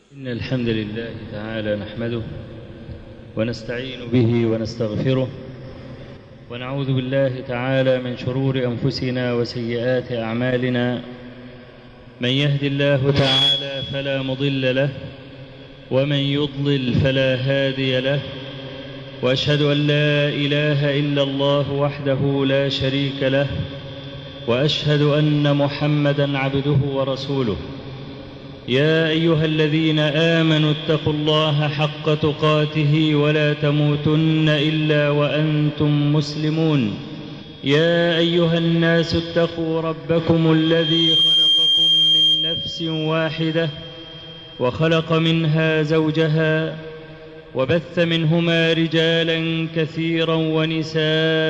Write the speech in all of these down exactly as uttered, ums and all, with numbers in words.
إن الحمد لله تعالى نحمده ونستعين به ونستغفره ونعوذ بالله تعالى من شرور أنفسنا وسيئات أعمالنا. من يهد الله تعالى فلا مضل له ومن يضلل فلا هادي له، وأشهد أن لا إله إلا الله وحده لا شريك له، وأشهد أن محمدًا عبده ورسوله. يا أيها الذين آمنوا اتقوا الله حق تقاته ولا تموتن إلا وأنتم مسلمون. يا أيها الناس اتقوا ربكم الذي خلقكم من نفس واحدة وخلق منها زوجها وبث منهما رجالا كثيرا ونساء،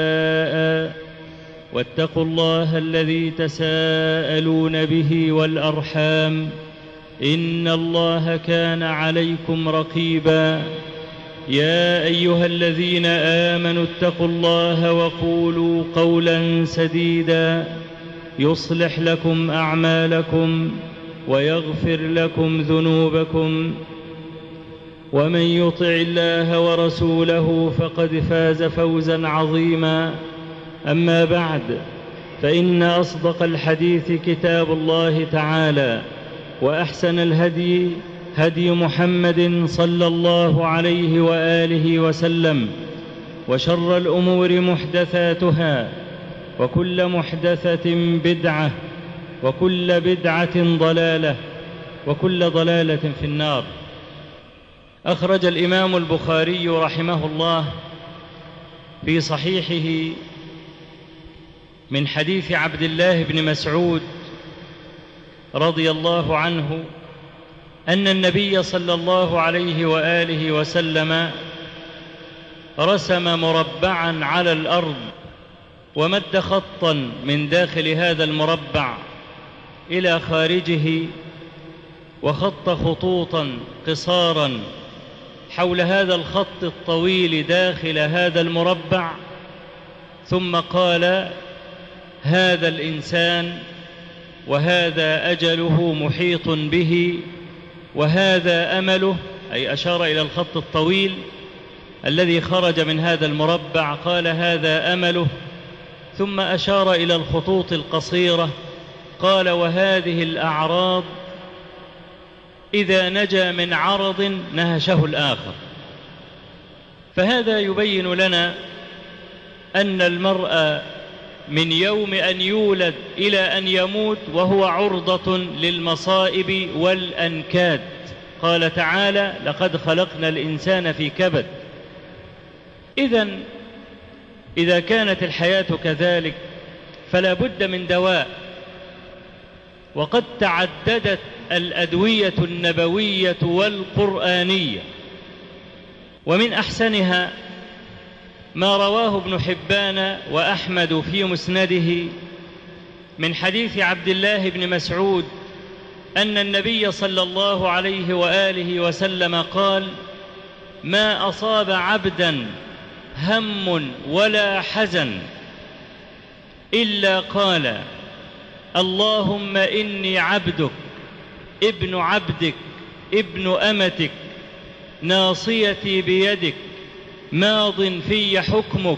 واتقوا الله الذي تساءلون به والأرحام إن الله كان عليكم رقيبا. يا أيها الذين آمنوا اتقوا الله وقولوا قولا سديدا يصلح لكم أعمالكم ويغفر لكم ذنوبكم، ومن يطع الله ورسوله فقد فاز فوزا عظيما. أما بعد، فإن أصدق الحديث كتاب الله تعالى، وأحسن الهدي هدي محمد صلى الله عليه وآله وسلم، وشر الأمور محدثاتها، وكل محدثة بدعة، وكل بدعة ضلالة، وكل ضلالة في النار. أخرج الإمام البخاري رحمه الله في صحيحه من حديث عبد الله بن مسعود رضي الله عنه أن النبي صلى الله عليه وآله وسلم رسم مربعا على الأرض، ومد خطا من داخل هذا المربع إلى خارجه، وخط خطوطا قصارا حول هذا الخط الطويل داخل هذا المربع، ثم قال: هذا الإنسان وهذا أجله محيط به، وهذا أمله، أي أشار إلى الخط الطويل الذي خرج من هذا المربع، قال: هذا أمله. ثم أشار إلى الخطوط القصيرة، قال: وهذه الأعراض إذا نجا من عرض نهشه الآخر. فهذا يبين لنا أن المرء من يوم أن يولد إلى أن يموت وهو عرضة للمصائب والأنكاد. قال تعالى: لقد خلقنا الإنسان في كبد. إذن إذا كانت الحياة كذلك فلا بد من دواء، وقد تعددت الأدوية النبوية والقرآنية، ومن أحسنها ما رواه ابن حبان وأحمد في مسنده من حديث عبد الله بن مسعود أن النبي صلى الله عليه وآله وسلم قال: ما أصاب عبدا هم ولا حزن إلا قال: اللهم إني عبدك ابن عبدك ابن أمتك، ناصيتي بيدك، ماض في حكمك،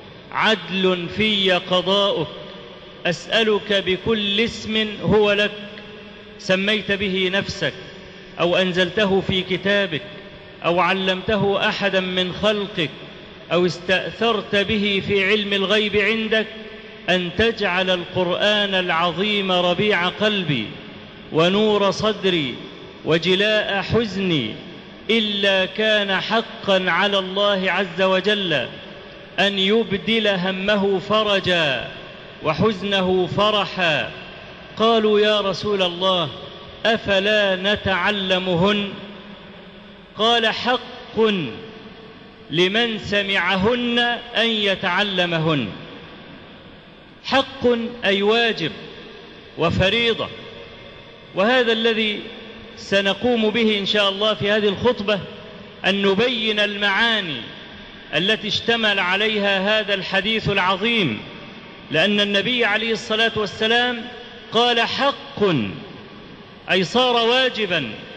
عدل في قضاؤك، أسألك بكل اسم هو لك سميت به نفسك أو أنزلته في كتابك أو علمته أحدا من خلقك أو استأثرت به في علم الغيب عندك، أن تجعل القرآن العظيم ربيع قلبي ونور صدري وجلاء حزني، إلا كان حقا على الله عز وجل أن يبدل همه فرجا وحزنه فرحا. قالوا: يا رسول الله، أفلا نتعلمهن؟ قال: حق لمن سمعهن أن يتعلمهن. حق أي واجب وفريضة. وهذا الذي سنقوم به إن شاء الله في هذه الخطبة، أن نبين المعاني التي اشتمل عليها هذا الحديث العظيم، لأن النبي عليه الصلاة والسلام قال: حق، أي صار واجبا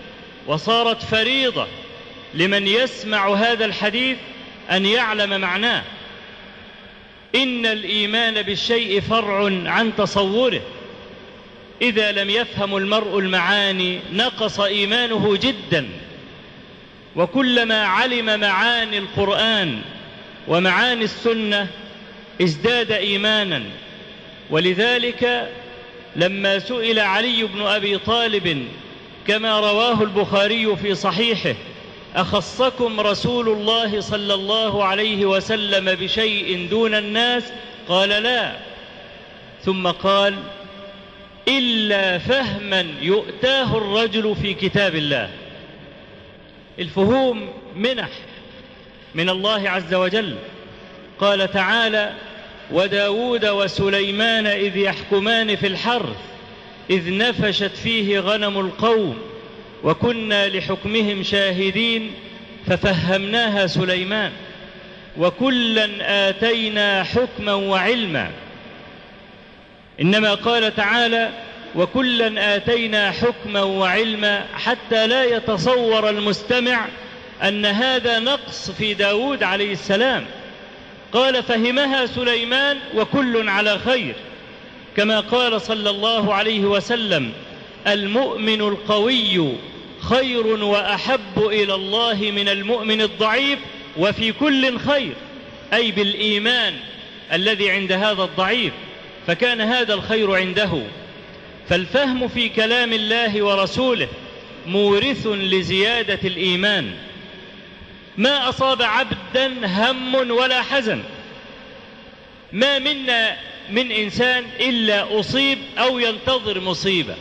وصارت فريضة لمن يسمع هذا الحديث أن يعلم معناه. إن الإيمان بالشيء فرع عن تصوره، إذا لم يفهم المرء المعاني نقص إيمانه جدا، وكلما علم معاني القرآن ومعاني السنة ازداد إيمانا. ولذلك لما سئل علي بن أبي طالب كما رواه البخاري في صحيحه: أخصكم رسول الله صلى الله عليه وسلم بشيء دون الناس؟ قال: لا. ثم قال: إلا فهما يؤتاه الرجل في كتاب الله. الفهوم منح من الله عز وجل. قال تعالى: وداود وسليمان إذ يحكمان في الحرث إذ نفشت فيه غنم القوم وكنا لحكمهم شاهدين ففهمناها سليمان وكلا آتينا حكما وعلما. إنما قال تعالى: وكلا آتينا حكما وعلما، حتى لا يتصور المستمع أن هذا نقص في داود عليه السلام. قال: فهمها سليمان وكل على خير، كما قال صلى الله عليه وسلم: المؤمن القوي خير وأحب إلى الله من المؤمن الضعيف وفي كل خير، أي بالإيمان الذي عند هذا الضعيف، فكان هذا الخير عنده. فالفهم في كلام الله ورسوله مورث لزيادة الإيمان. ما أصاب عبدا هم ولا حزن، ما منا من إنسان إلا أصيب أو ينتظر مصيبة.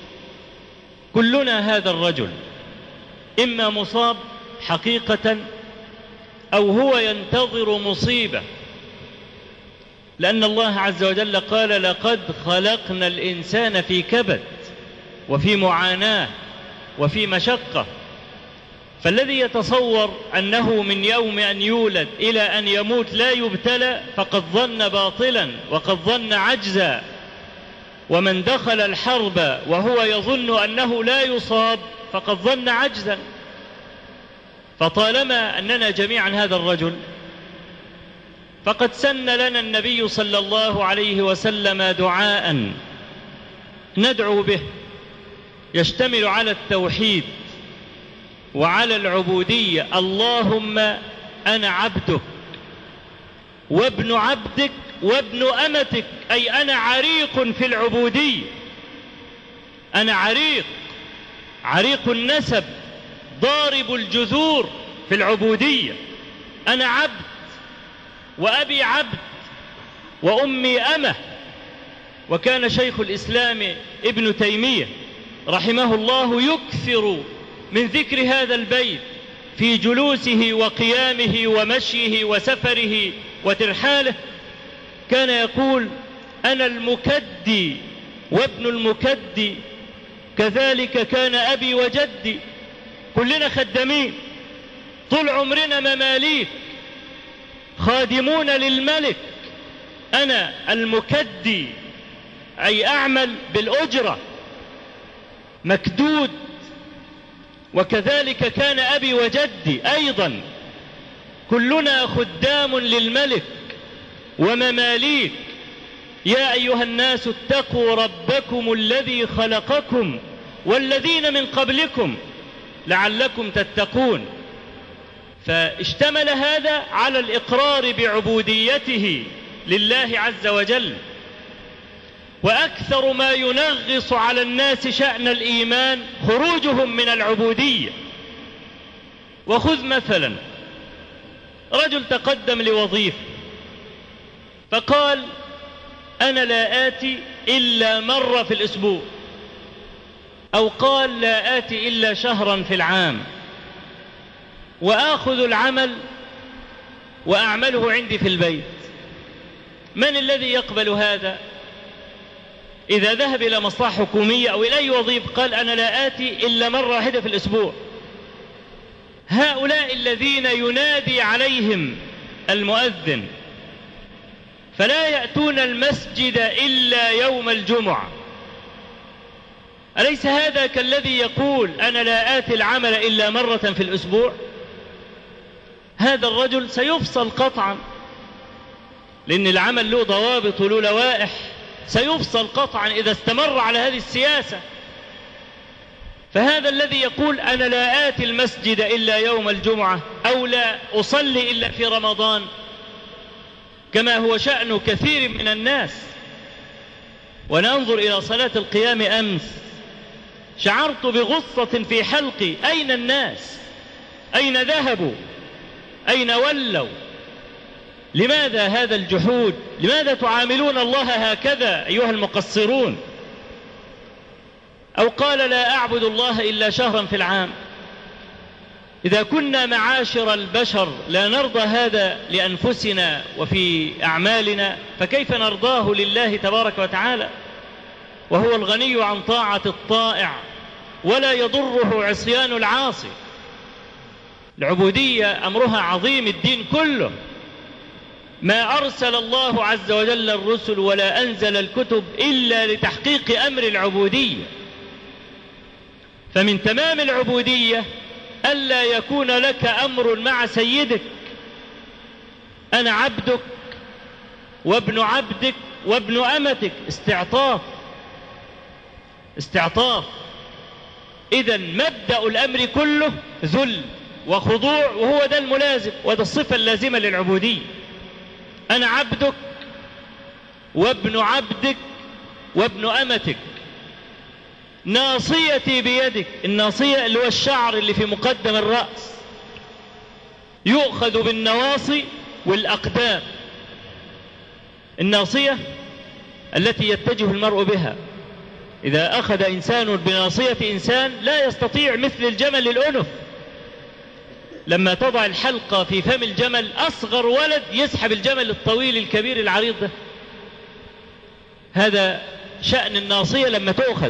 كلنا هذا الرجل إما مصاب حقيقة أو هو ينتظر مصيبة، لأن الله عز وجل قال: لقد خلقنا الإنسان في كبد وفي معاناة وفي مشقة. فالذي يتصور أنه من يوم أن يولد إلى أن يموت لا يبتلى فقد ظن باطلا وقد ظن عجزا. ومن دخل الحرب وهو يظن أنه لا يصاب فقد ظن عجزا. فطالما أننا جميعا هذا الرجل، فقد سن لنا النبي صلى الله عليه وسلم دعاء ندعو به، يشتمل على التوحيد وعلى العبودية: اللهم أنا عبدك وابن عبدك وابن أمتك، أي أنا عريق في العبودية، أنا عريق عريق النسب ضارب الجذور في العبودية. أنا عبد وأبي عبد وأمي أمة. وكان شيخ الإسلام ابن تيمية رحمه الله يكثر من ذكر هذا البيت في جلوسه وقيامه ومشيه وسفره وترحاله. كان يقول: أنا المكدي وابن المكدي، كذلك كان أبي وجدي. كلنا خدامين، طول عمرنا مماليك خادمون للملك. أنا المكدي أي أعمل بالأجرة، مكدود. وكذلك كان أبي وجدي أيضا، كلنا خدام للملك ومماليك. يا أيها الناس اتقوا ربكم الذي خلقكم والذين من قبلكم لعلكم تتقون. فاشتمل هذا على الإقرار بعبوديته لله عز وجل. وأكثر ما ينغص على الناس شأن الإيمان خروجهم من العبودية. وخذ مثلا رجل تقدم لوظيفة فقال: أنا لا آتي إلا مرة في الأسبوع، أو قال: لا آتي إلا شهرا في العام، وآخذ العمل وأعمله عندي في البيت. من الذي يقبل هذا؟ إذا ذهب إلى مصلحة حكومية أو إلى أي وظيفة قال: أنا لا آتي إلا مرة واحدة في الأسبوع. هؤلاء الذين ينادي عليهم المؤذن فلا يأتون المسجد إلا يوم الجمعة، أليس هذا كالذي يقول أنا لا آتي العمل إلا مرة في الأسبوع؟ هذا الرجل سيفصل قطعا، لأن العمل له ضوابط وله لوائح، سيفصل قطعا إذا استمر على هذه السياسة. فهذا الذي يقول أنا لا آتي المسجد إلا يوم الجمعة أو لا أصلي إلا في رمضان، كما هو شأن كثير من الناس. وننظر إلى صلاة القيام أمس شعرت بغصة في حلقي، أين الناس؟ أين ذهبوا؟ أين ولوا؟ لماذا هذا الجحود؟ لماذا تعاملون الله هكذا أيها المقصرون؟ أو قال لا أعبد الله إلا شهرا في العام. إذا كنا معاشر البشر لا نرضى هذا لأنفسنا وفي أعمالنا، فكيف نرضاه لله تبارك وتعالى وهو الغني عن طاعة الطائع ولا يضره عصيان العاصي؟ العبودية أمرها عظيم، الدين كله. ما أرسل الله عز وجل الرسل ولا أنزل الكتب إلا لتحقيق أمر العبودية. فمن تمام العبودية ألا يكون لك أمر مع سيدك. أنا عبدك وابن عبدك وابن أمتك، استعطاف استعطاف. إذن مبدأ الأمر كله ذل وخضوع، وهو ده الملازم وده الصفة اللازمة للعبودية. أنا عبدك وابن عبدك وابن أمتك، ناصيتي بيدك. الناصية اللي هو الشعر اللي في مقدم الرأس، يؤخذ بالنواصي والأقدام. الناصية التي يتجه المرء بها. إذا أخذ إنسان بناصية إنسان لا يستطيع مثل الجمل الأنف. لما تضع الحلقة في فم الجمل أصغر ولد يسحب الجمل الطويل الكبير العريض ده. هذا شأن الناصية لما تؤخذ.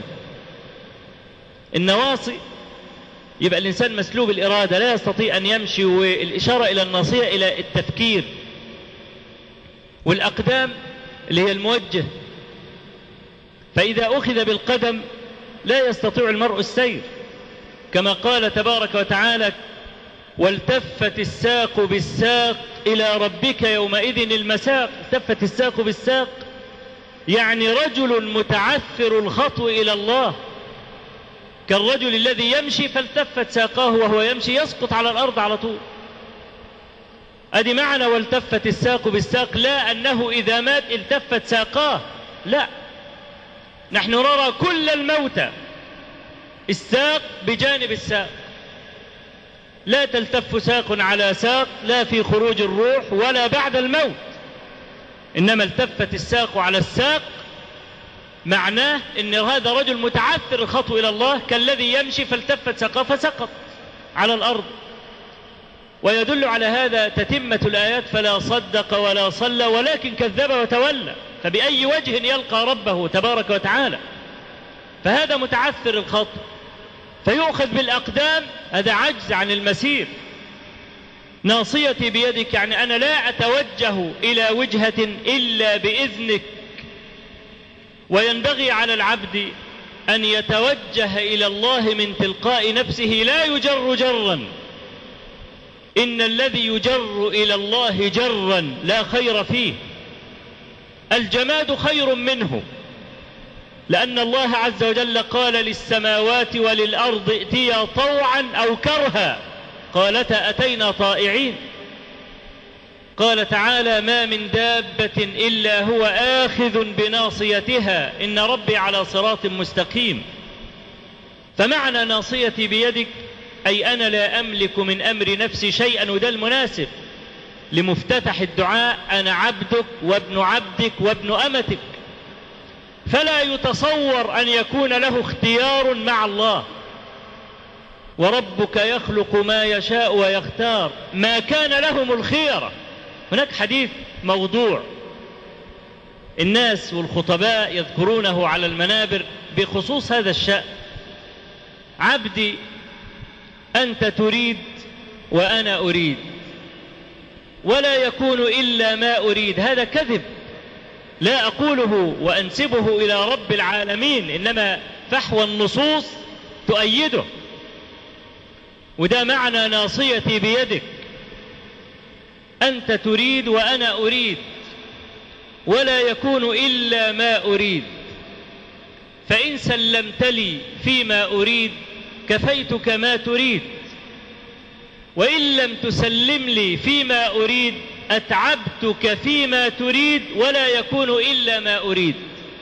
النواصي يبقى الإنسان مسلوب الإرادة، لا يستطيع أن يمشي، والإشارة إلى الناصية إلى التفكير. والأقدام اللي هي الموجه، فإذا أخذ بالقدم لا يستطيع المرء السير، كما قال تبارك وتعالى والتفت الساق بالساق إلى ربك يومئذ المساق. التفت الساق بالساق يعني رجل متعثر الخطو إلى الله، كالرجل الذي يمشي فالتفت ساقاه وهو يمشي يسقط على الأرض على طول. أدي معنى والتفت الساق بالساق، لا أنه إذا مات التفت ساقاه، لا، نحن نرى كل الموتى الساق بجانب الساق، لا تلتف ساق على ساق، لا في خروج الروح ولا بعد الموت، إنما التفت الساق على الساق معناه إن هذا رجل متعثر الخطو إلى الله، كالذي يمشي فالتفت ساقاه فسقط على الأرض. ويدل على هذا تتمة الآيات فلا صدق ولا صلى ولكن كذب وتولى، فبأي وجه يلقى ربه تبارك وتعالى؟ فهذا متعثر الخطو فيؤخذ بالأقدام، هذا عجز عن المسير. ناصيتي بيدك يعني أنا لا أتوجه إلى وجهة إلا بإذنك. وينبغي على العبد أن يتوجه إلى الله من تلقاء نفسه، لا يجر جرا. إن الذي يجر إلى الله جرا لا خير فيه. الجماد خير منه، لأن الله عز وجل قال للسماوات وللأرض ائتيا طوعا أو كرها قالتا أتينا طائعين. قال تعالى ما من دابة إلا هو آخذ بناصيتها إن ربي على صراط مستقيم. فمعنى ناصيتي بيدك أي أنا لا أملك من أمر نفسي شيئا، وده المناسب لمفتتح الدعاء أنا عبدك وابن عبدك وابن أمتك. فلا يتصور أن يكون له اختيار مع الله، وربك يخلق ما يشاء ويختار ما كان لهم الخيرة. هناك حديث موضوع الناس والخطباء يذكرونه على المنابر بخصوص هذا الشأن: عبدي أنت تريد وأنا أريد ولا يكون إلا ما أريد. هذا كذب، لا أقوله وأنسبه إلى رب العالمين، إنما فحوى النصوص تؤيده. وده معنى ناصيتي بيدك، أنت تريد وأنا أريد، ولا يكون إلا ما أريد، فإن سلمت لي فيما أريد كفيتك ما تريد، وإن لم تسلم لي فيما أريد أتعبتك فيما تريد، ولا يكون إلا ما أريد.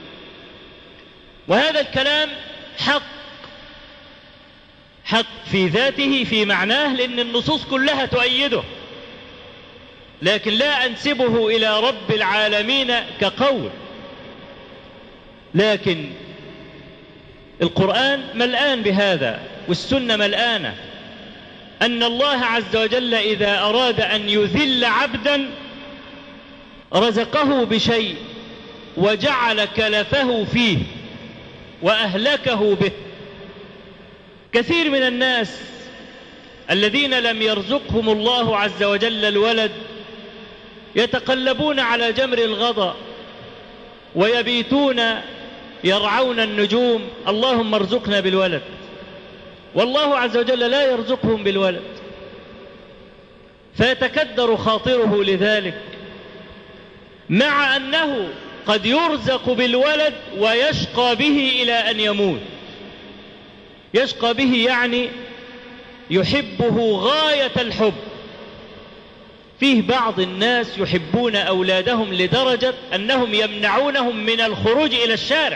وهذا الكلام حق، حق في ذاته في معناه، لأن النصوص كلها تؤيده، لكن لا أنسبه إلى رب العالمين كقول. لكن القرآن ملآن بهذا، والسنة ملآنة، أن الله عز وجل إذا أراد أن يذل عبدا رزقه بشيء وجعل كلفه فيه وأهلكه به. كثير من الناس الذين لم يرزقهم الله عز وجل الولد يتقلبون على جمر الغضا ويبيتون يرعون النجوم، اللهم ارزقنا بالولد، والله عز وجل لا يرزقهم بالولد، فيتكدر خاطره لذلك، مع أنه قد يرزق بالولد ويشقى به إلى أن يموت. يشقى به يعني يحبه غاية الحب. فيه بعض الناس يحبون أولادهم لدرجة أنهم يمنعونهم من الخروج إلى الشارع،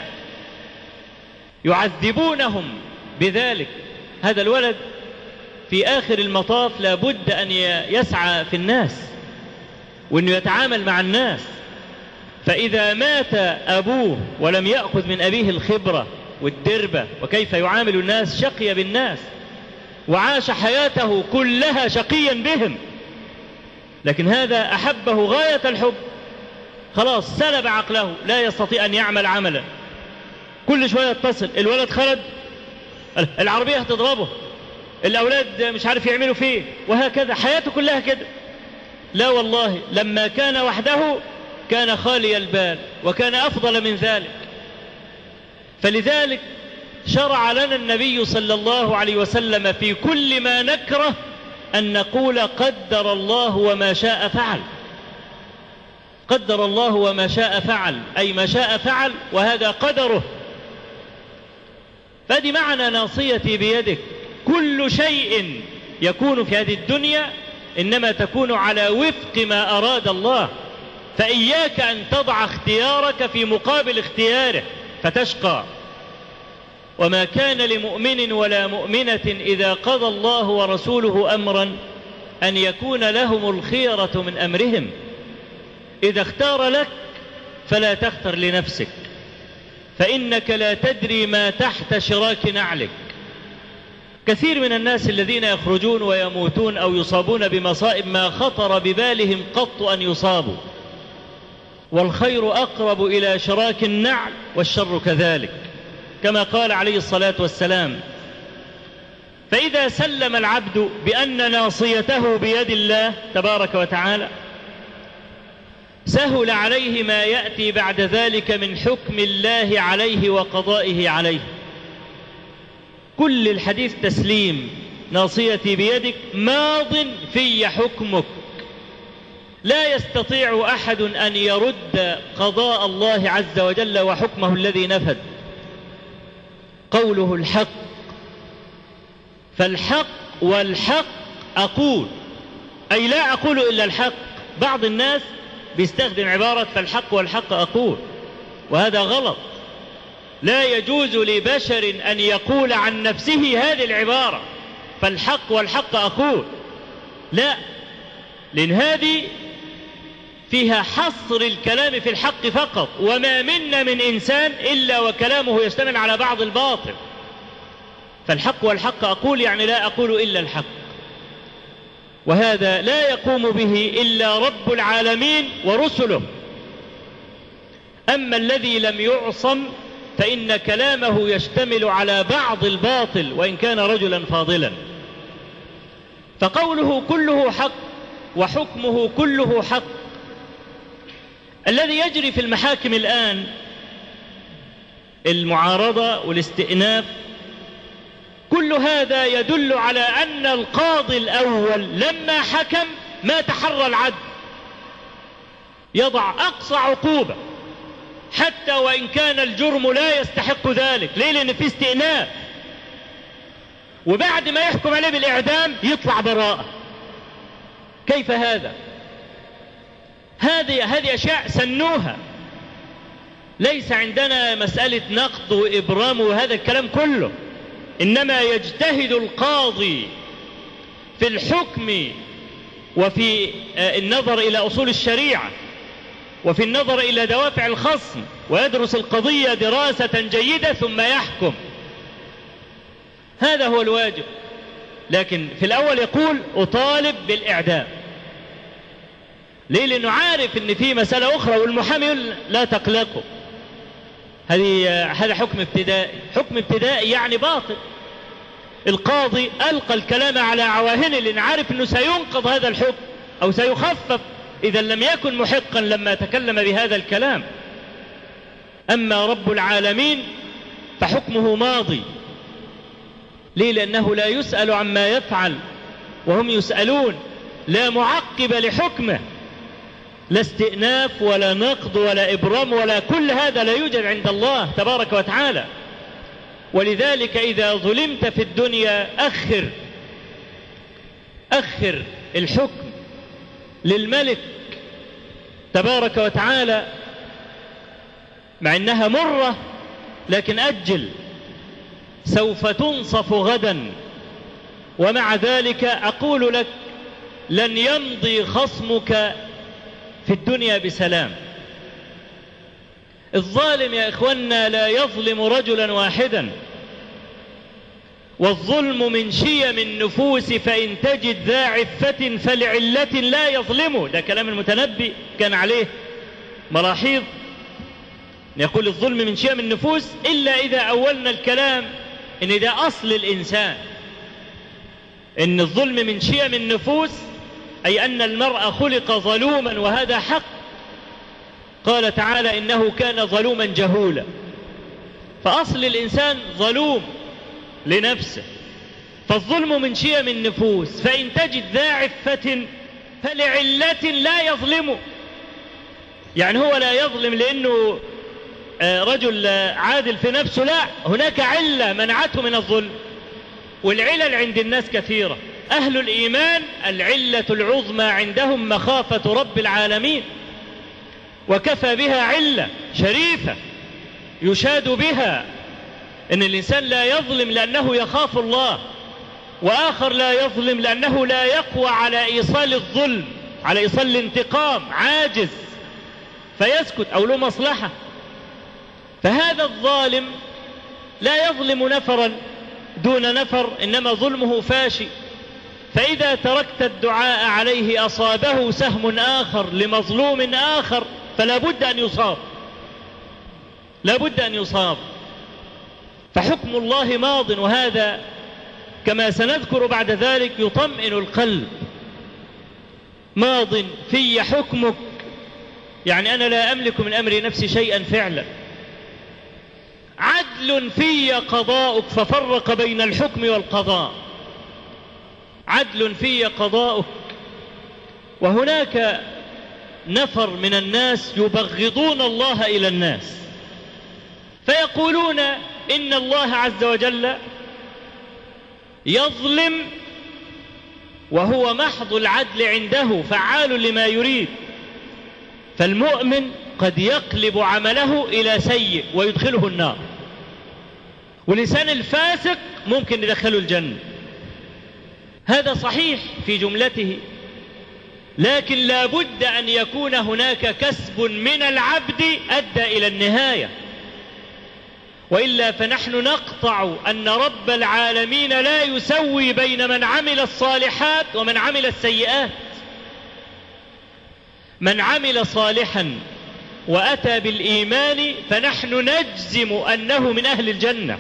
يعذبونهم بذلك. هذا الولد في آخر المطاف لابد أن يسعى في الناس وأنه يتعامل مع الناس، فإذا مات أبوه ولم يأخذ من أبيه الخبرة والدربة وكيف يعامل الناس شقي بالناس، وعاش حياته كلها شقيا بهم، لكن هذا أحبه غاية الحب، خلاص سلب عقله، لا يستطيع أن يعمل عملا، كل شوية يتصل الولد خلد، العربية هتضربه، الأولاد مش عارف يعملوا فيه، وهكذا حياته كلها كده. لا والله، لما كان وحده كان خالي البال وكان أفضل من ذلك. فلذلك شرع لنا النبي صلى الله عليه وسلم في كل ما نكره أن نقول قدر الله وما شاء فعل. قدر الله وما شاء فعل، أي ما شاء فعل وهذا قدره. فهذه معنى ناصيتي بيدك. كل شيء يكون في هذه الدنيا إنما تكون على وفق ما أراد الله، فإياك أن تضع اختيارك في مقابل اختياره فتشقى. وما كان لمؤمن ولا مؤمنة إذا قضى الله ورسوله أمرا أن يكون لهم الخيرة من أمرهم. إذا اختار لك فلا تختر لنفسك، فإنك لا تدري ما تحت شراك نعلك. كثير من الناس الذين يخرجون ويموتون أو يصابون بمصائب ما خطر ببالهم قط أن يصابوا، والخير أقرب إلى شراك النعل والشر كذلك، كما قال عليه الصلاة والسلام. فإذا سلم العبد بأن ناصيته بيد الله تبارك وتعالى سهل عليه ما يأتي بعد ذلك من حكم الله عليه وقضائه عليه. كل الحديث تسليم، ناصيتي بيدك، ماض في حكمك، لا يستطيع أحد أن يرد قضاء الله عز وجل وحكمه الذي نفذ. قوله الحق، فالحق والحق أقول، أي لا أقول إلا الحق. بعض الناس بيستخدم عبارة فالحق والحق أقول، وهذا غلط. لا يجوز لبشر أن يقول عن نفسه هذه العبارة فالحق والحق أقول، لا، لأن هذه فيها حصر الكلام في الحق فقط، وما منا من إنسان إلا وكلامه يشتمل على بعض الباطل. فالحق والحق أقول يعني لا أقول إلا الحق، وهذا لا يقوم به إلا رب العالمين ورسله. أما الذي لم يعصم فإن كلامه يشتمل على بعض الباطل وإن كان رجلا فاضلا. فقوله كله حق وحكمه كله حق. الذي يجري في المحاكم الآن المعارضة والاستئناف، كل هذا يدل على أن القاضي الأول لما حكم ما تحرى العدل، يضع أقصى عقوبة حتى وإن كان الجرم لا يستحق ذلك. ليه؟ لأن في استئناف، وبعد ما يحكم عليه بالإعدام يطلع براءة. كيف هذا؟ هذه هذه أشياء سنوها، ليس عندنا مسألة نقض وإبرام وهذا الكلام كله، إنما يجتهد القاضي في الحكم وفي النظر إلى أصول الشريعة وفي النظر إلى دوافع الخصم، ويدرس القضية دراسة جيدة ثم يحكم. هذا هو الواجب. لكن في الأول يقول أطالب بالإعدام. ليه؟ لأنه عارف أن في مسألة أخرى، والمحامي يقول لا تقلقوا، هذه هذا حكم ابتدائي. حكم ابتدائي يعني باطل. القاضي ألقى الكلام على عواهنه لأن عارف أنه سينقض هذا الحكم أو سيخفف إذا لم يكن محقا لما تكلم بهذا الكلام. أما رب العالمين فحكمه ماضي. ليه؟ لأنه لا يسأل عما يفعل وهم يسألون، لا معقب لحكمه، لا استئناف ولا نقض ولا إبرام ولا كل هذا لا يوجد عند الله تبارك وتعالى. ولذلك إذا ظلمت في الدنيا أخر أخر الحكم للملك تبارك وتعالى، مع أنها مرة لكن أجل، سوف تنصف غدا. ومع ذلك أقول لك لن يمضي خصمك في الدنيا بسلام. الظالم يا إخوانا لا يظلم رجلا واحدا، والظلم من شيم النفوس، فإن تجد ذا عفة فلعلة لا يظلمه. ده كلام المتنبي كان عليه ملاحظ، يقول الظلم من شيم النفوس، إلا إذا أولنا الكلام إن ده أصل الإنسان، إن الظلم من شيم النفوس أي أن المرء خلق ظلوما، وهذا حق. قال تعالى إنه كان ظلوما جهولا، فأصل الإنسان ظلوم لنفسه. فالظلم من شيم النفوس، فإن تجد ذا عفة فلعلة لا يظلمه. يعني هو لا يظلم لأنه رجل عادل في نفسه، لا، هناك علة منعته من الظلم. والعلل عند الناس كثيرة. أهل الإيمان العلة العظمى عندهم مخافة رب العالمين، وكفى بها علة شريفة يشاد بها، إن الإنسان لا يظلم لأنه يخاف الله، وآخر لا يظلم لأنه لا يقوى على إيصال الظلم، على إيصال الانتقام، عاجز فيسكت أو له مصلحة. فهذا الظالم لا يظلم نفرا دون نفر، إنما ظلمه فاشي. فإذا تركت الدعاء عليه أصابه سهم آخر لمظلوم آخر، فلا بد أن يصاب، لا بد أن يصاب. فحكم الله ماض، وهذا كما سنذكر بعد ذلك يطمئن القلب. ماض في حكمك، يعني أنا لا أملك من أمر نفسي شيئا فعلا. عدل في قضاؤك، ففرق بين الحكم والقضاء. عدل في قضاؤك. وهناك نفر من الناس يبغضون الله إلى الناس، فيقولون إن الله عز وجل يظلم وهو محض العدل عنده، فعال لما يريد. فالمؤمن قد يقلب عمله إلى سيء ويدخله النار، والإنسان الفاسق ممكن يدخله الجنة. هذا صحيح في جملته، لكن لا بد أن يكون هناك كسب من العبد أدى إلى النهاية، وإلا فنحن نقطع أن رب العالمين لا يسوي بين من عمل الصالحات ومن عمل السيئات. من عمل صالحا وأتى بالإيمان فنحن نجزم أنه من أهل الجنة،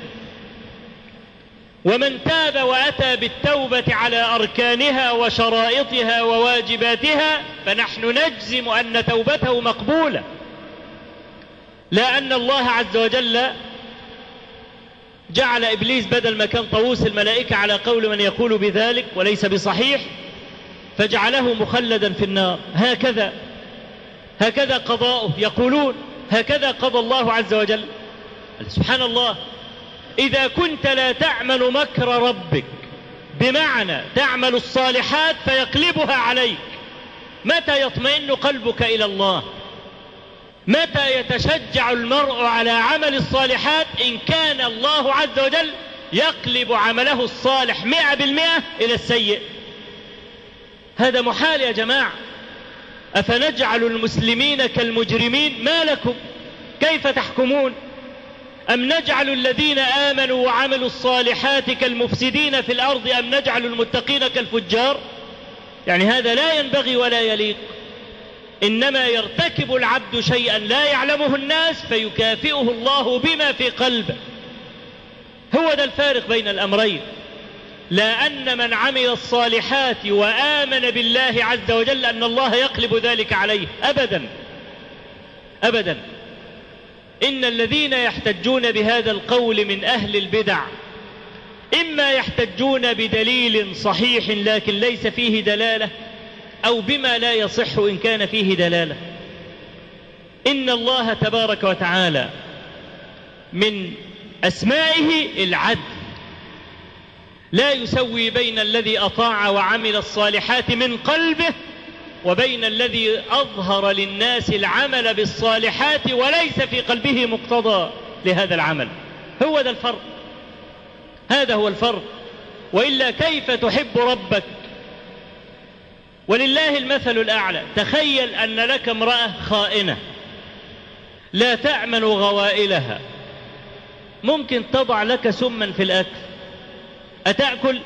ومن تاب وأتى بالتوبة على أركانها وشرائطها وواجباتها فنحن نجزم أن توبته مقبولة، لا أن الله عز وجل جعل إبليس بدل ما كان طاووس الملائكة على قول من يقول بذلك وليس بصحيح، فجعله مخلدا في النار. هكذا هكذا قضاؤه، يقولون هكذا قضى الله عز وجل. سبحان الله، إذا كنت لا تعمل مكر ربك، بمعنى تعمل الصالحات فيقلبها عليك، متى يطمئن قلبك إلى الله؟ متى يتشجع المرء على عمل الصالحات إن كان الله عز وجل يقلب عمله الصالح مئة بالمئة إلى السيء؟ هذا محال يا جماعة. أفنجعل المسلمين كالمجرمين؟ ما لكم كيف تحكمون؟ أم نجعل الذين آمنوا وعملوا الصالحات كالمفسدين في الأرض أم نجعل المتقين كالفجار؟ يعني هذا لا ينبغي ولا يليق. إنما يرتكب العبد شيئا لا يعلمه الناس فيكافئه الله بما في قلبه. هو ده الفارق بين الأمرين. لا أن من عمل الصالحات وآمن بالله عز وجل أن الله يقلب ذلك عليه، أبدا أبدا. إن الذين يحتجون بهذا القول من أهل البدع إما يحتجون بدليل صحيح لكن ليس فيه دلالة، أو بما لا يصح إن كان فيه دلالة. إن الله تبارك وتعالى من أسمائه العدل، لا يسوي بين الذي أطاع وعمل الصالحات من قلبه وبين الذي أظهر للناس العمل بالصالحات وليس في قلبه مقتضى لهذا العمل. هو ده الفرق، هذا هو الفرق. وإلا كيف تحب ربك؟ ولله المثل الأعلى. تخيل أن لك امرأة خائنة لا تأمن غوائلها، ممكن تضع لك سما في الأكل، أتأكل؟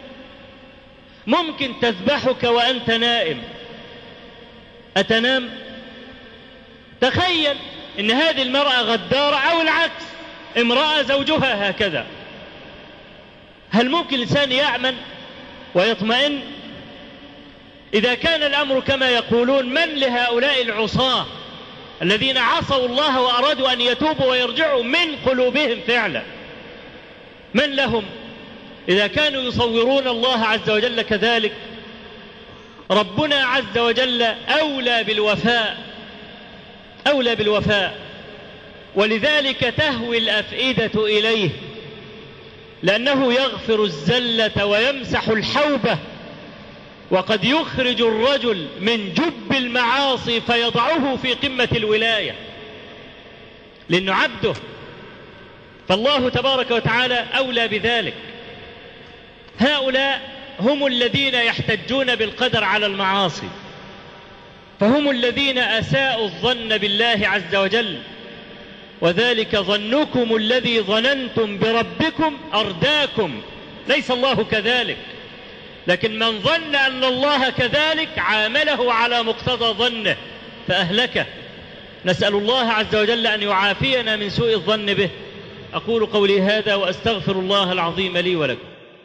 ممكن تذبحك وأنت نائم، أتنام؟ تخيل أن هذه المرأة غدارة، أو العكس، امرأة زوجها هكذا. هل ممكن الإنسان يأمن ويطمئن؟ إذا كان الأمر كما يقولون، من لهؤلاء العصاة الذين عصوا الله وأرادوا أن يتوبوا ويرجعوا من قلوبهم فعلا؟ من لهم؟ إذا كانوا يصورون الله عز وجل كذلك، ربنا عز وجل أولى بالوفاء، أولى بالوفاء. ولذلك تهوي الأفئدة إليه، لأنه يغفر الزلة ويمسح الحوبة، وقد يخرج الرجل من جب المعاصي فيضعه في قمة الولاية لأنه عبده. فالله تبارك وتعالى أولى بذلك. هؤلاء هم الذين يحتجون بالقدر على المعاصي، فهم الذين أساءوا الظن بالله عز وجل. وذلك ظنكم الذي ظننتم بربكم أرداكم، ليس الله كذلك، لكن من ظن أن الله كذلك عامله على مقتضى ظنه فأهلكه. نسأل الله عز وجل أن يعافينا من سوء الظن به. أقول قولي هذا وأستغفر الله العظيم لي ولكم.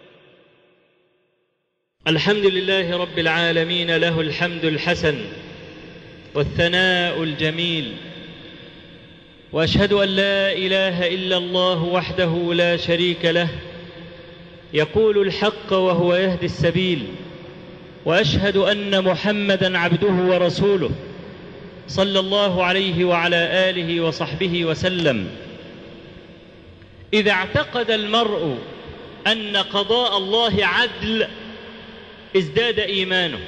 الحمد لله رب العالمين، له الحمد الحسن والثناء الجميل، وأشهد أن لا إله إلا الله وحده لا شريك له، يقول الحق وهو يهدي السبيل، وأشهد أن محمدا عبده ورسوله صلى الله عليه وعلى آله وصحبه وسلم. إذا اعتقد المرء أن قضاء الله عدل ازداد إيمانه،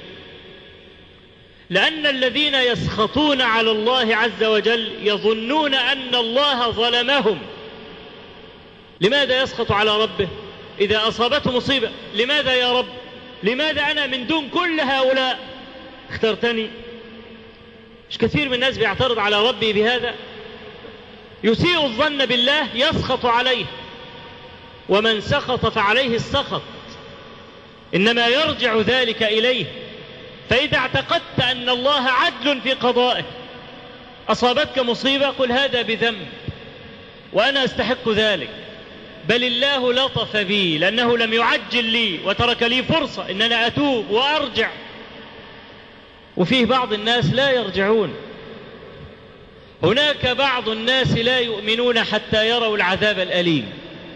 لأن الذين يسخطون على الله عز وجل يظنون أن الله ظلمهم. لماذا يسخط على ربه إذا أصابته مصيبة؟ لماذا يا رب؟ لماذا أنا من دون كل هؤلاء اخترتني؟ مش كثير من الناس بيعترض على ربي بهذا، يسيء الظن بالله، يسخط عليه، ومن سخط فعليه السخط، إنما يرجع ذلك إليه. فإذا اعتقدت أن الله عدل في قضائه، أصابتك مصيبة قل هذا بذنب وأنا أستحق ذلك، بل الله لطف بي لأنه لم يعجل لي وترك لي فرصة إن أنا أتوب وأرجع. وفيه بعض الناس لا يرجعون. هناك بعض الناس لا يؤمنون حتى يروا العذاب الأليم،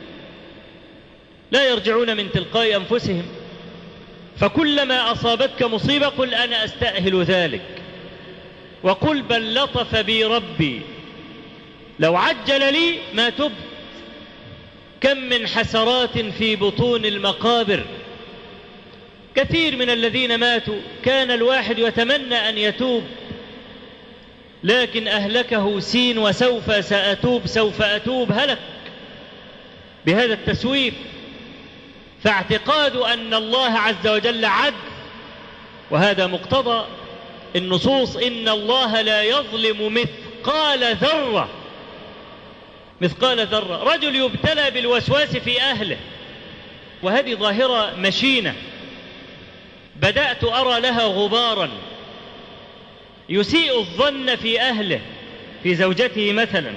لا يرجعون من تلقاء أنفسهم. فكلما أصابتك مصيبة قل أنا أستأهل ذلك، وقل بل لطف بي ربي، لو عجل لي ما تبت. كم من حسرات في بطون المقابر، كثير من الذين ماتوا كان الواحد يتمنى أن يتوب، لكن أهلكه سين وسوف سأتوب سوف أتوب، هلك بهذا التسويف. فاعتقاد أن الله عز وجل عدل، وهذا مقتضى النصوص، إن الله لا يظلم مثقال ذرة. مثقال ذرة، رجل يبتلى بالوسواس في أهله، وهذه ظاهرة مشينة بدأت أرى لها غبارا. يسيء الظن في أهله، في زوجته مثلا،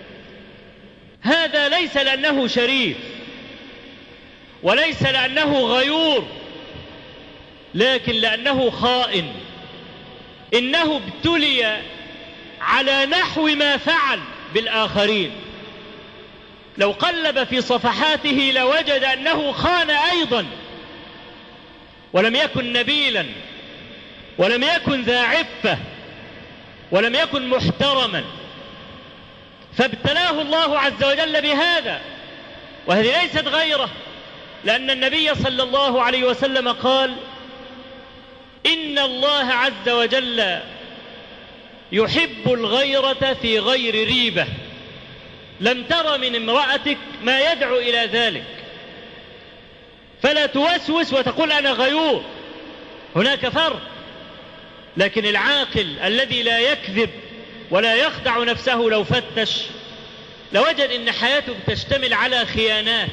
هذا ليس لأنه شريف وليس لأنه غيور، لكن لأنه خائن. إنه ابتلي على نحو ما فعل بالآخرين، لو قلب في صفحاته لوجد أنه خان أيضا، ولم يكن نبيلا، ولم يكن ذا عفة، ولم يكن محترما، فابتلاه الله عز وجل بهذا. وهذه ليست غيره، لأن النبي صلى الله عليه وسلم قال إن الله عز وجل يحب الغيرة في غير ريبة. لم تر من امرأتك ما يدعو إلى ذلك، فلا توسوس وتقول أنا غيور، هناك فرق. لكن العاقل الذي لا يكذب ولا يخدع نفسه لو فتش لوجد إن حياته تشتمل على خيانات،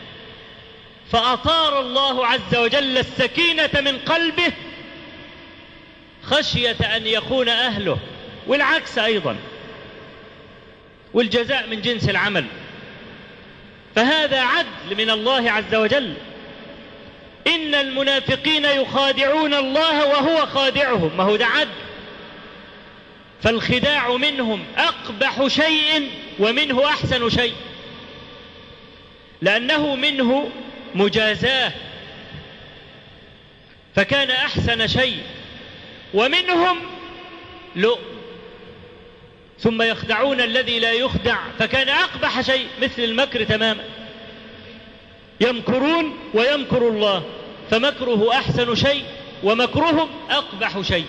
فأطار الله عز وجل السكينة من قلبه خشية أن يخون أهله، والعكس أيضا، والجزاء من جنس العمل. فهذا عدل من الله عز وجل. إن المنافقين يخادعون الله وهو خادعهم، ما هو ده عدل. فالخداع منهم أقبح شيء ومنه أحسن شيء، لأنه منه مجازاه فكان أحسن شيء، ومنهم لؤم، ثم يخدعون الذي لا يخدع فكان أقبح شيء، مثل المكر تماما. يمكرون ويمكر الله، فمكره أحسن شيء ومكرهم أقبح شيء،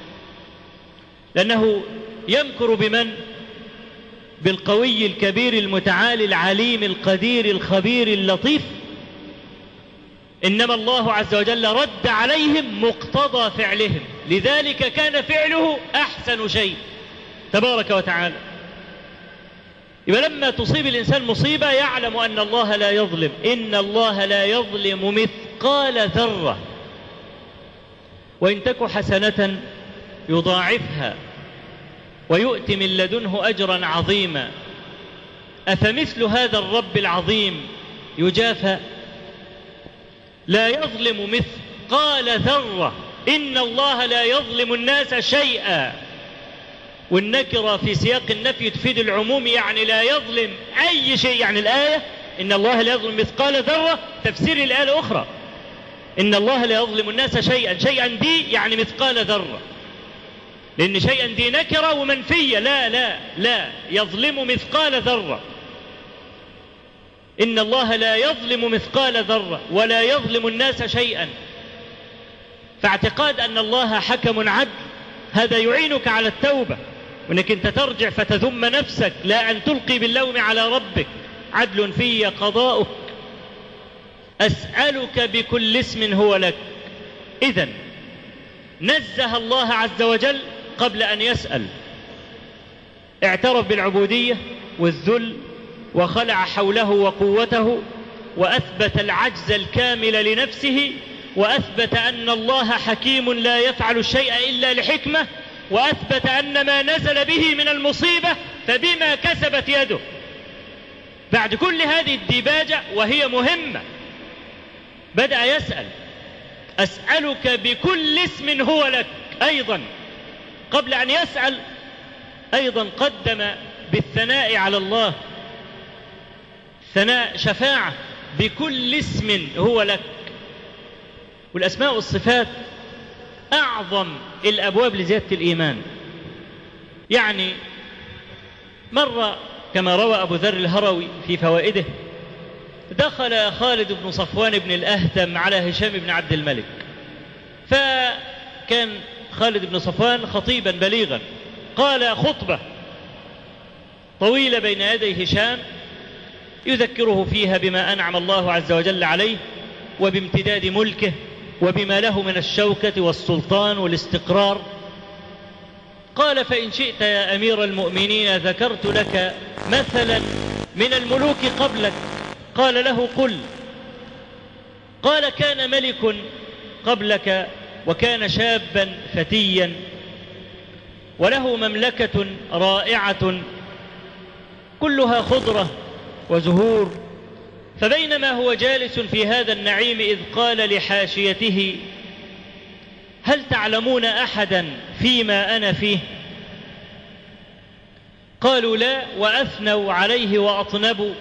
لأنه يمكر بمن؟ بالقوي الكبير المتعالي العليم القدير الخبير اللطيف. إنما الله عز وجل رد عليهم مقتضى فعلهم، لذلك كان فعله أحسن شيء تبارك وتعالى. يبقى لما تصيب الإنسان مصيبة يعلم أن الله لا يظلم. إن الله لا يظلم مثقال ذرة، وإن تك حسنة يضاعفها ويؤتي من لدنه أجرا عظيما. أفمثل هذا الرب العظيم يجافى؟ لا يظلم مثقال ذرة. إن الله لا يظلم الناس شيئا، والنكرة في سياق النفي تفيد العموم، يعني لا يظلم أي شيء. يعني الآية إن الله لا يظلم مثقال ذرة تفسير الآية الأخرى إن الله لا يظلم الناس شيئا. شيئا دي يعني مثقال ذرة، لأن شيئا دي نكرة ومنفية. لا لا لا يظلم مثقال ذرة. إن الله لا يظلم مثقال ذرة ولا يظلم الناس شيئا. فاعتقاد أن الله حكم عدل هذا يعينك على التوبة، وأنك أنت ترجع فتذم نفسك، لا أن تلقي باللوم على ربك. عدل في قضاؤك. أسألك بكل اسم هو لك. إذن نزه الله عز وجل قبل أن يسأل، اعترف بالعبودية والذل وخلع حوله وقوته، وأثبت العجز الكامل لنفسه، وأثبت أن الله حكيم لا يفعل الشيء إلا لحكمة، وأثبت أن ما نزل به من المصيبة فبما كسبت يده. بعد كل هذه الديباجة وهي مهمة بدأ يسأل أسألك بكل اسم هو لك. أيضا قبل أن يسأل أيضا قدم بالثناء على الله. ثناء شفاعة، بكل اسم هو لك. والأسماء والصفات أعظم الأبواب لزيادة الإيمان. يعني مرة كما روى أبو ذر الهروي في فوائده، دخل خالد بن صفوان بن الأهتم على هشام بن عبد الملك، فكان خالد بن صفوان خطيبا بليغا، قال خطبة طويلة بين يدي هشام يذكره فيها بما أنعم الله عز وجل عليه وبامتداد ملكه وبما له من الشوكة والسلطان والاستقرار. قال فإن شئت يا أمير المؤمنين ذكرت لك مثلا من الملوك قبلك. قال له قل. قال كان ملك قبلك وكان شابا فتيا وله مملكة رائعة كلها خضرة وزهور، فبينما هو جالس في هذا النعيم إذ قال لحاشيته هل تعلمون أحدا فيما أنا فيه؟ قالوا لا، وأثنوا عليه وأطنبوا.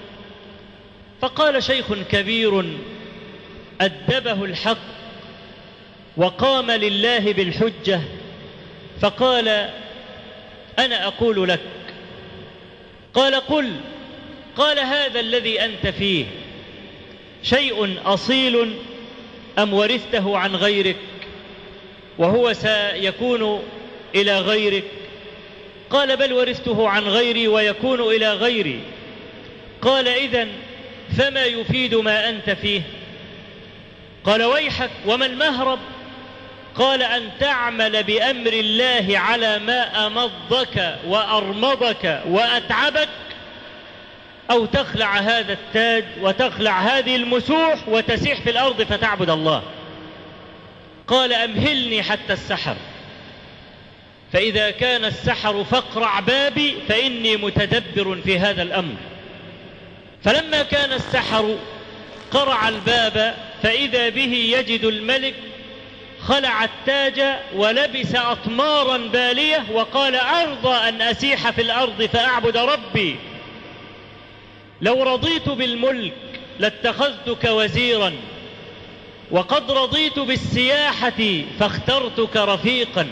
فقال شيخ كبير أدبه الحق وقام لله بالحجة فقال أنا أقول لك. قال قل. قال هذا الذي أنت فيه شيء أصيل أم ورثته عن غيرك وهو سيكون إلى غيرك؟ قال بل ورثته عن غيري ويكون إلى غيري. قال إذن فما يفيد ما أنت فيه؟ قال ويحك وما المهرب؟ قال أن تعمل بأمر الله على ما أمضك وأرمضك وأتعبك، أو تخلع هذا التاج وتخلع هذه المسوح وتسيح في الأرض فتعبد الله. قال أمهلني حتى السحر، فإذا كان السحر فاقرع بابي فإني متدبر في هذا الأمر. فلما كان السحر قرع الباب فإذا به يجد الملك خلع التاج ولبس أطمارا بالية وقال أرضى أن أسيح في الأرض فأعبد ربي. لو رضيت بالملك لاتخذتك وزيرا وقد رضيت بالسياحة فاخترتك رفيقا.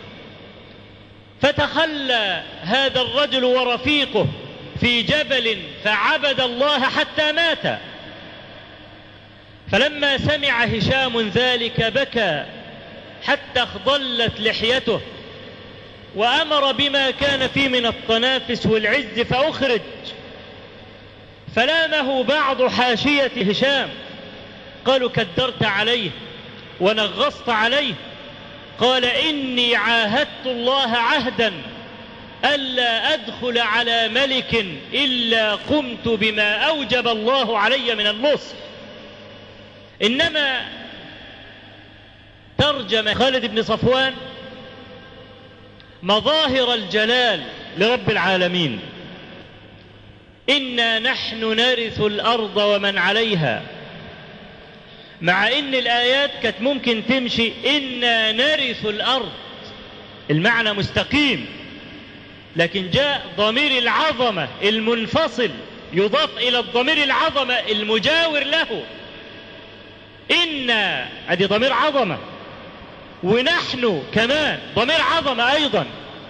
فتخلى هذا الرجل ورفيقه في جبل فعبد الله حتى مات. فلما سمع هشام ذلك بكى حتى اخضلت لحيته وأمر بما كان فيه من التنافس والعز فأخرج. فلامه بعض حاشية هشام قالوا كدرت عليه ونغصت عليه. قال إني عاهدت الله عهدا ألا أدخل على ملك إلا قمت بما أوجب الله علي من النصر. إنما ترجم خالد بن صفوان مظاهر الجلال لرب العالمين. إنا نحن نرث الأرض ومن عليها، مع إن الآيات كانت ممكن تمشي إنا نرث الأرض، المعنى مستقيم، لكن جاء ضمير العظمة المنفصل يضاف إلى الضمير العظمة المجاور له. إنا هذه ضمير عظمة، ونحن كمان ضمير عظمة أيضا،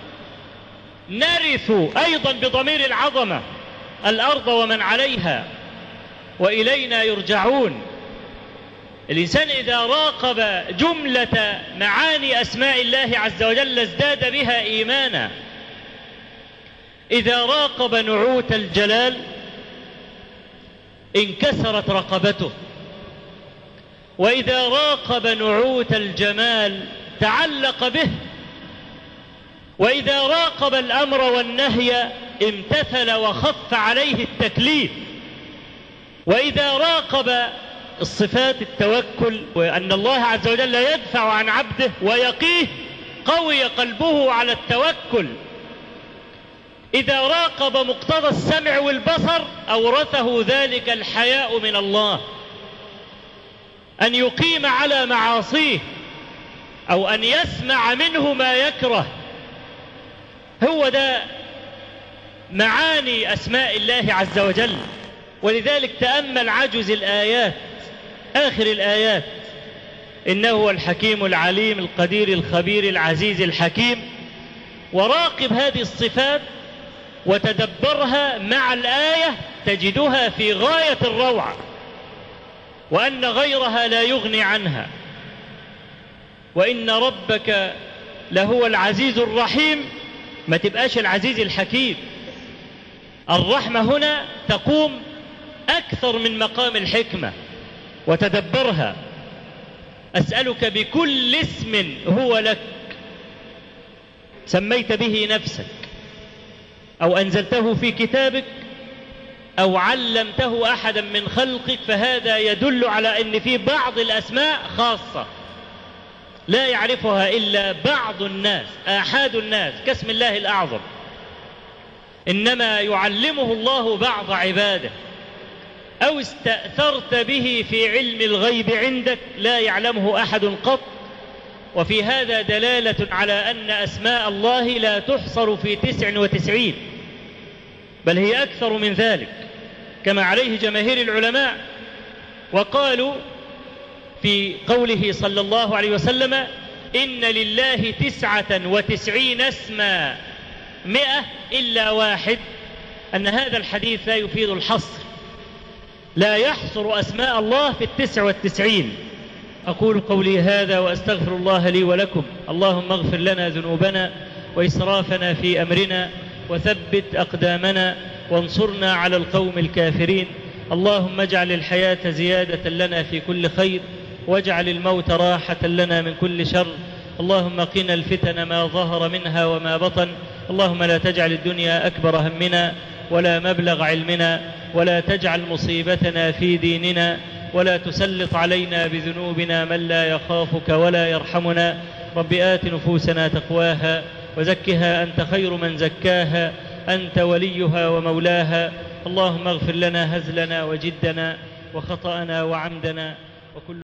نرث أيضا بضمير العظمة الأرض ومن عليها وإلينا يرجعون. الإنسان إذا راقب جملة معاني أسماء الله عز وجل ازداد بها إيمانا. إذا راقب نعوت الجلال انكسرت رقبته، وإذا راقب نعوت الجمال تعلق به، وإذا راقب الأمر والنهي امتثل وخف عليه التكليف، وإذا راقب الصفات التوكل وأن الله عز وجل يدفع عن عبده ويقيه قوي قلبه على التوكل. إذا راقب مقتضى السمع والبصر أورثه ذلك الحياء من الله، أن يقيم على معاصيه أو أن يسمع منه ما يكره. هو ده معاني أسماء الله عز وجل. ولذلك تأمل عجز الآيات، آخر الآيات: إنه هو الحكيم العليم القدير الخبير العزيز الحكيم. وراقب هذه الصفات وتدبرها مع الآية تجدها في غاية الروعة، وأن غيرها لا يغني عنها. وإن ربك لهو العزيز الرحيم، ما تبقاش العزيز الحكيم. الرحمة هنا تقوم أكثر من مقام الحكمة، وتدبرها: أسألك بكل اسم هو لك سميت به نفسك أو أنزلته في كتابك أو علمته أحدا من خلقك. فهذا يدل على أن في بعض الأسماء خاصة لا يعرفها إلا بعض الناس، آحاد الناس، كاسم الله الأعظم، إنما يعلمه الله بعض عباده. أو استأثرت به في علم الغيب عندك لا يعلمه أحد قط. وفي هذا دلالة على أن أسماء الله لا تحصر في تسع وتسعين، بل هي أكثر من ذلك كما عليه جماهير العلماء. وقالوا في قوله صلى الله عليه وسلم: إن لله تسعة وتسعين اسما مئة إلا واحد، أن هذا الحديث لا يفيد الحصر، لا يحصر أسماء الله في التسع والتسعين. أقول قولي هذا وأستغفر الله لي ولكم. اللهم اغفر لنا ذنوبنا وإسرافنا في أمرنا وثبت أقدامنا وانصرنا على القوم الكافرين. اللهم اجعل الحياة زيادة لنا في كل خير، واجعل الموت راحة لنا من كل شر. اللهم قنا الفتن ما ظهر منها وما بطن. اللهم لا تجعل الدنيا أكبر همنا ولا مبلغ علمنا، ولا تجعل مصيبتنا في ديننا، ولا تسلط علينا بذنوبنا من لا يخافك ولا يرحمنا. رب آت نفوسنا تقواها وزكها أنت خير من زكاها، أنت وليها ومولاها. اللهم اغفر لنا هزلنا وجدنا وخطأنا وعمدنا وكل